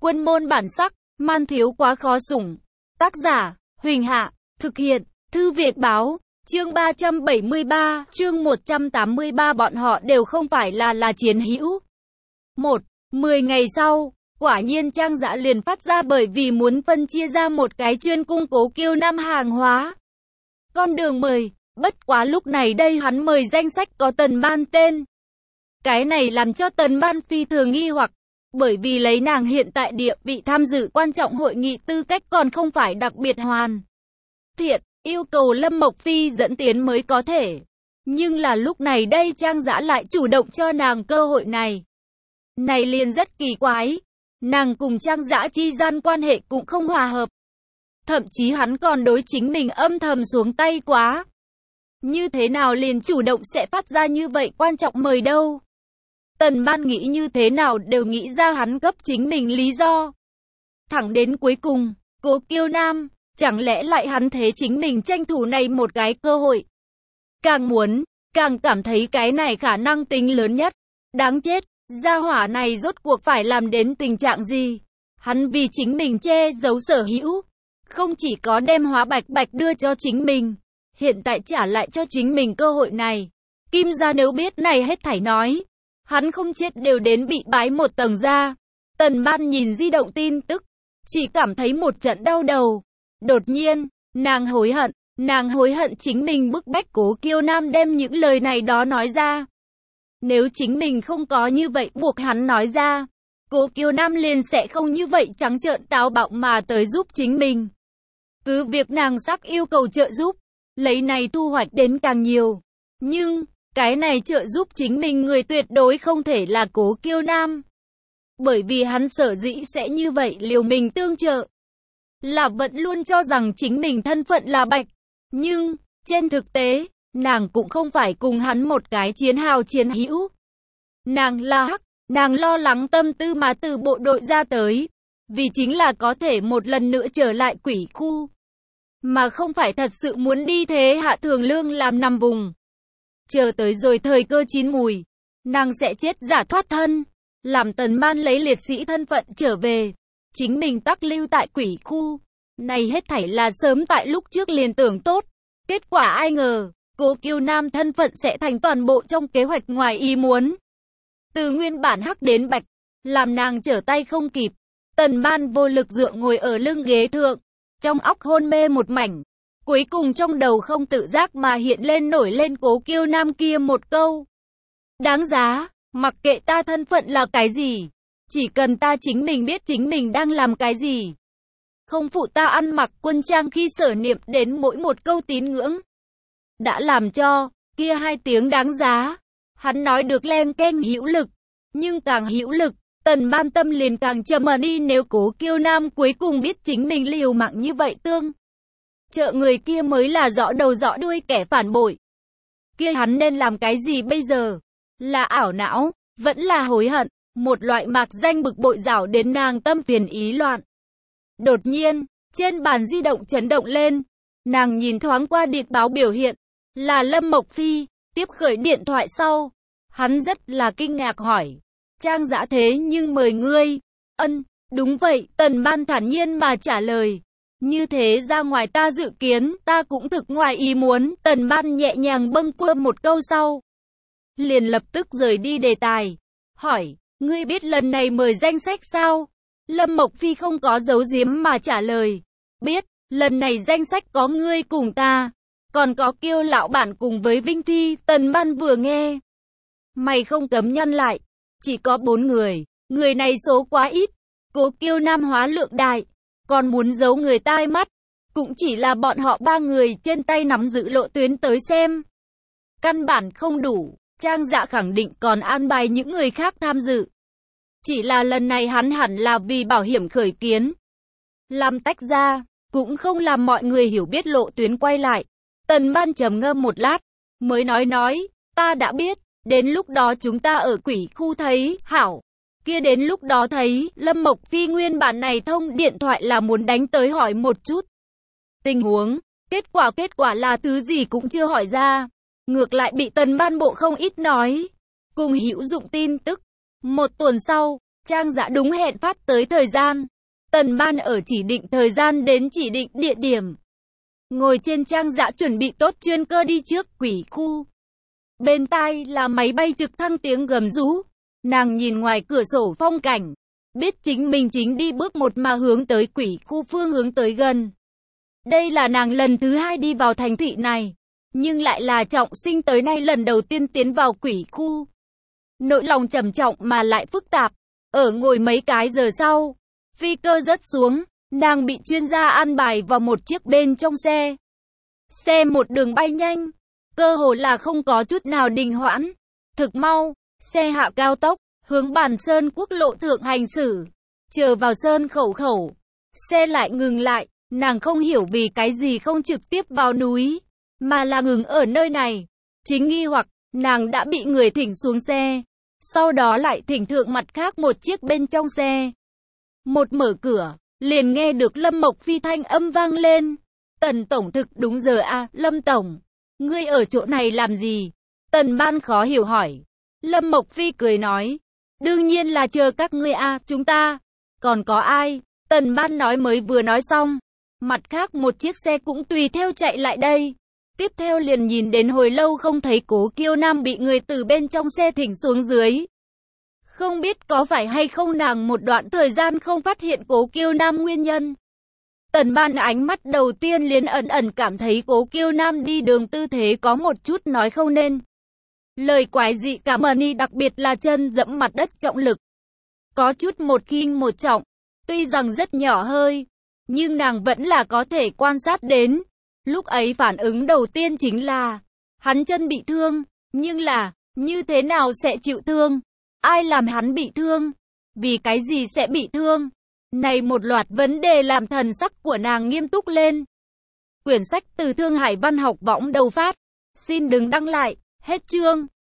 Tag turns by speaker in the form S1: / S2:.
S1: Quân môn bản sắc, man thiếu quá khó sủng. Tác giả, Huỳnh Hạ, thực hiện, Thư Việt Báo, chương 373, chương 183 bọn họ đều không phải là chiến hữu. 10 ngày sau, quả nhiên Trang Dã liền phát ra bởi vì muốn phân chia ra một cái chuyên cung cố Kiêu Nam hàng hóa. Con đường mời, bất quá lúc này đây hắn mời danh sách có Tần Ban tên. Cái này làm cho Tần Ban phi thường nghi hoặc, bởi vì lấy nàng hiện tại địa vị tham dự quan trọng hội nghị tư cách còn không phải đặc biệt hoàn thiện, yêu cầu Lâm Mộc Phi dẫn tiến mới có thể. Nhưng là lúc này đây Trang Dã lại chủ động cho nàng cơ hội này. Này liền rất kỳ quái, nàng cùng Trang Dã chi gian quan hệ cũng không hòa hợp. Thậm chí hắn còn đối chính mình âm thầm xuống tay quá. Như thế nào liền chủ động sẽ phát ra như vậy quan trọng mời đâu. Tần Ban nghĩ như thế nào đều nghĩ ra hắn cấp chính mình lý do. Thẳng đến cuối cùng, cố Kiêu Nam, chẳng lẽ lại hắn thế chính mình tranh thủ này một cái cơ hội. Càng muốn, càng cảm thấy cái này khả năng tính lớn nhất. Đáng chết, gia hỏa này rốt cuộc phải làm đến tình trạng gì? Hắn vì chính mình che giấu sở hữu, không chỉ có đem Hóa Bạch Bạch đưa cho chính mình, hiện tại trả lại cho chính mình cơ hội này. Kim gia nếu biết này hết thảy nói, hắn không chết đều đến bị bái một tầng ra. Tần Ban nhìn di động tin tức, chỉ cảm thấy một trận đau đầu. Đột nhiên, nàng hối hận chính mình bức bách cố Kiêu Nam đem những lời này đó nói ra. Nếu chính mình không có như vậy buộc hắn nói ra, cố Kiêu Nam liền sẽ không như vậy trắng trợn táo bạo mà tới giúp chính mình. Cứ việc nàng sắc yêu cầu trợ giúp, lấy này thu hoạch đến càng nhiều. Nhưng, cái này trợ giúp chính mình người tuyệt đối không thể là cố Kiêu Nam. Bởi vì hắn sở dĩ sẽ như vậy liều mình tương trợ, là vẫn luôn cho rằng chính mình thân phận là bạch. Nhưng, trên thực tế, nàng cũng không phải cùng hắn một cái chiến hữu. Nàng là hắc, nàng lo lắng tâm tư mà từ bộ đội ra tới, vì chính là có thể một lần nữa trở lại quỷ khu. Mà không phải thật sự muốn đi thế hạ thường lương làm nằm vùng. Chờ tới rồi thời cơ chín mùi, nàng sẽ chết giả thoát thân, làm Tần Ban lấy liệt sĩ thân phận trở về, chính mình tắc lưu tại quỷ khu. Này hết thảy là sớm tại lúc trước liền tưởng tốt, kết quả ai ngờ, cố Kiêu Nam thân phận sẽ thành toàn bộ trong kế hoạch ngoài ý muốn. Từ nguyên bản hắc đến bạch, làm nàng trở tay không kịp. Tần Ban vô lực dựa ngồi ở lưng ghế thượng, trong óc hôn mê một mảnh. Cuối cùng trong đầu không tự giác mà hiện lên nổi lên cố Kiêu Nam kia một câu. Đáng giá, mặc kệ ta thân phận là cái gì, chỉ cần ta chính mình biết chính mình đang làm cái gì. Không phụ ta ăn mặc quân trang khi sở niệm đến mỗi một câu tín ngưỡng. Đã làm cho, kia hai tiếng đáng giá. Hắn nói được len keng hữu lực, nhưng càng hữu lực, Tần Ban tâm liền càng trầm đi. Nếu cố Kiêu Nam cuối cùng biết chính mình liều mạng như vậy tương trợ người kia mới là rõ đầu rõ đuôi kẻ phản bội. Kia hắn nên làm cái gì bây giờ? Là ảo não, vẫn là hối hận, một loại mạc danh bực bội rảo đến nàng tâm phiền ý loạn. Đột nhiên, trên bàn di động chấn động lên, nàng nhìn thoáng qua điện báo biểu hiện, là Lâm Mộc Phi. Tiếp khởi điện thoại sau, hắn rất là kinh ngạc hỏi, Trang Dã thế nhưng mời ngươi. Ân, đúng vậy, Tần Ban thản nhiên mà trả lời. Như thế ra ngoài ta dự kiến, ta cũng thực ngoài ý muốn. Tần Ban nhẹ nhàng bâng quơ một câu sau, liền lập tức rời đi đề tài, hỏi, ngươi biết lần này mời danh sách sao? Lâm Mộc Phi không có giấu giếm mà trả lời, biết, lần này danh sách có ngươi cùng ta, còn có Kiêu lão bản cùng với Vinh Phi. Tần Ban vừa nghe, mày không cấm nhăn lại, chỉ có 4 người, người này số quá ít, cố Kiêu Nam hóa lượng đại, còn muốn giấu người tai mắt, cũng chỉ là bọn họ 3 người trên tay nắm giữ lộ tuyến tới xem. Căn bản không đủ, Trang Dã khẳng định còn an bài những người khác tham dự. Chỉ là lần này hắn hẳn là vì bảo hiểm khởi kiến, làm tách ra, cũng không làm mọi người hiểu biết lộ tuyến quay lại. Tần Ban trầm ngâm một lát, mới nói, ta đã biết, đến lúc đó chúng ta ở quỷ khu thấy, hảo. Kia đến lúc đó thấy, Lâm Mộc Phi nguyên bản này thông điện thoại là muốn đánh tới hỏi một chút tình huống, kết quả là thứ gì cũng chưa hỏi ra. Ngược lại bị Tần Ban bộ không ít nói, cùng hữu dụng tin tức. Một tuần sau, Trang Dã đúng hẹn phát tới thời gian. Tần Ban ở chỉ định thời gian đến chỉ định địa điểm. Ngồi trên Trang Dã chuẩn bị tốt chuyên cơ đi trước quỷ khu. Bên tai là máy bay trực thăng tiếng gầm rú. Nàng nhìn ngoài cửa sổ phong cảnh. Biết chính mình chính đi bước một mà hướng tới quỷ khu phương hướng tới gần. Đây là nàng lần thứ 2 đi vào thành thị này. Nhưng lại là trọng sinh tới nay lần đầu tiên tiến vào quỷ khu. Nỗi lòng trầm trọng mà lại phức tạp. Ở ngồi mấy cái giờ sau, phi cơ rớt xuống, nàng bị chuyên gia an bài vào một chiếc bên trong xe. Xe một đường bay nhanh, cơ hồ là không có chút nào đình hoãn. Thực mau, xe hạ cao tốc, hướng Bản Sơn quốc lộ thượng hành xử. Chờ vào Sơn khẩu, xe lại ngừng lại, nàng không hiểu vì cái gì không trực tiếp vào núi, mà là ngừng ở nơi này. Chính nghi hoặc, nàng đã bị người thỉnh xuống xe. Sau đó lại thỉnh thượng mặt khác một chiếc bên trong xe. Một mở cửa, liền nghe được Lâm Mộc Phi thanh âm vang lên. Tần Tổng thực đúng giờ à, Lâm Tổng. Ngươi ở chỗ này làm gì? Tần Ban khó hiểu hỏi. Lâm Mộc Phi cười nói. Đương nhiên là chờ các ngươi à, chúng ta. Còn có ai? Tần Ban nói mới vừa nói xong. Mặt khác một chiếc xe cũng tùy theo chạy lại đây. Tiếp theo liền nhìn đến hồi lâu không thấy Cố Kiêu Nam bị người từ bên trong xe thỉnh xuống dưới. Không biết có phải hay không nàng một đoạn thời gian không phát hiện Cố Kiêu Nam nguyên nhân. Tần Ban ánh mắt đầu tiên liền ẩn ẩn cảm thấy Cố Kiêu Nam đi đường tư thế có một chút nói không nên. Lời quái dị cảm ơn y, đặc biệt là chân dẫm mặt đất trọng lực. Có chút một khinh một trọng, tuy rằng rất nhỏ hơi, nhưng nàng vẫn là có thể quan sát đến. Lúc ấy phản ứng đầu tiên chính là, hắn chân bị thương, nhưng là, như thế nào sẽ chịu thương? Ai làm hắn bị thương? Vì cái gì sẽ bị thương? Này một loạt vấn đề làm thần sắc của nàng nghiêm túc lên. Quyển sách từ Thương Hải Văn học võng đầu phát. Xin đừng đăng lại, hết chương.